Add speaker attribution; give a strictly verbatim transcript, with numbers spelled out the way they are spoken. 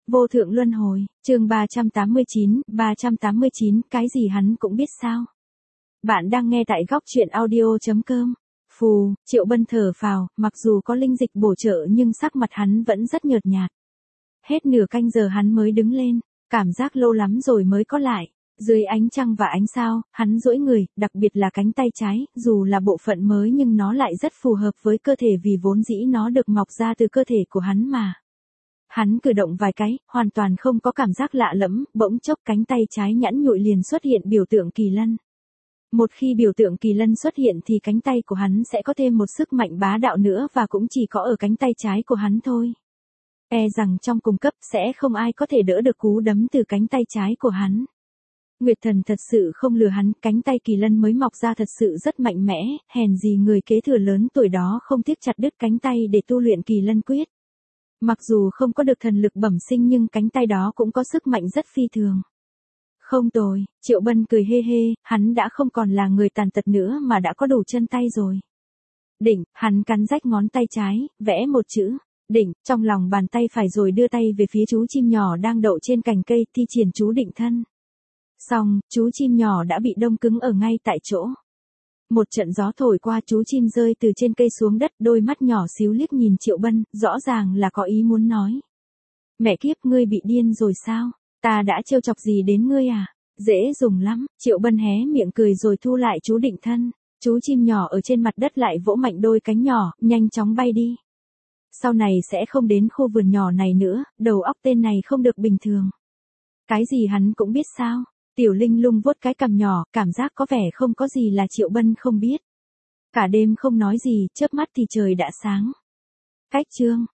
Speaker 1: Vô thượng luân hồi, chương ba trăm tám mươi chín, ba trăm tám mươi chín, cái gì hắn cũng biết sao. Bạn đang nghe tại góc truyện audio chấm com. Phù, Triệu Bân thở phào, mặc dù có linh dịch bổ trợ nhưng sắc mặt hắn vẫn rất nhợt nhạt. Hết nửa canh giờ hắn mới đứng lên, cảm giác lâu lắm rồi mới có lại. Dưới ánh trăng và ánh sao, hắn duỗi người, đặc biệt là cánh tay trái, dù là bộ phận mới nhưng nó lại rất phù hợp với cơ thể vì vốn dĩ nó được mọc ra từ cơ thể của hắn mà. Hắn cử động vài cái, hoàn toàn không có cảm giác lạ lẫm, bỗng chốc cánh tay trái nhẵn nhụi liền xuất hiện biểu tượng kỳ lân. Một khi biểu tượng kỳ lân xuất hiện thì cánh tay của hắn sẽ có thêm một sức mạnh bá đạo nữa và cũng chỉ có ở cánh tay trái của hắn thôi. E rằng trong cùng cấp sẽ không ai có thể đỡ được cú đấm từ cánh tay trái của hắn. Nguyệt thần thật sự không lừa hắn, cánh tay kỳ lân mới mọc ra thật sự rất mạnh mẽ, hèn gì người kế thừa lớn tuổi đó không tiếc chặt đứt cánh tay để tu luyện kỳ lân quyết. Mặc dù không có được thần lực bẩm sinh nhưng cánh tay đó cũng có sức mạnh rất phi thường. Không tồi, Triệu Bân cười hê hê, hắn đã không còn là người tàn tật nữa mà đã có đủ chân tay rồi. Đỉnh, hắn cắn rách ngón tay trái, vẽ một chữ, đỉnh, trong lòng bàn tay phải rồi đưa tay về phía chú chim nhỏ đang đậu trên cành cây thi triển chú định thân. Xong, chú chim nhỏ đã bị đông cứng ở ngay tại chỗ. Một trận gió thổi qua chú chim rơi từ trên cây xuống đất, đôi mắt nhỏ xíu liếc nhìn Triệu Bân, rõ ràng là có ý muốn nói. Mẹ kiếp, ngươi bị điên rồi sao? Ta đã trêu chọc gì đến ngươi à? Dễ dùng lắm, Triệu Bân hé miệng cười rồi thu lại chú định thân. Chú chim nhỏ ở trên mặt đất lại vỗ mạnh đôi cánh nhỏ, nhanh chóng bay đi. Sau này sẽ không đến khu vườn nhỏ này nữa, đầu óc tên này không được bình thường. Cái gì hắn cũng biết sao? Tiểu Linh Lung vuốt cái cằm nhỏ, cảm giác có vẻ không có gì là Triệu Bân không biết. Cả đêm không nói gì, chớp mắt thì trời đã sáng. Cách chương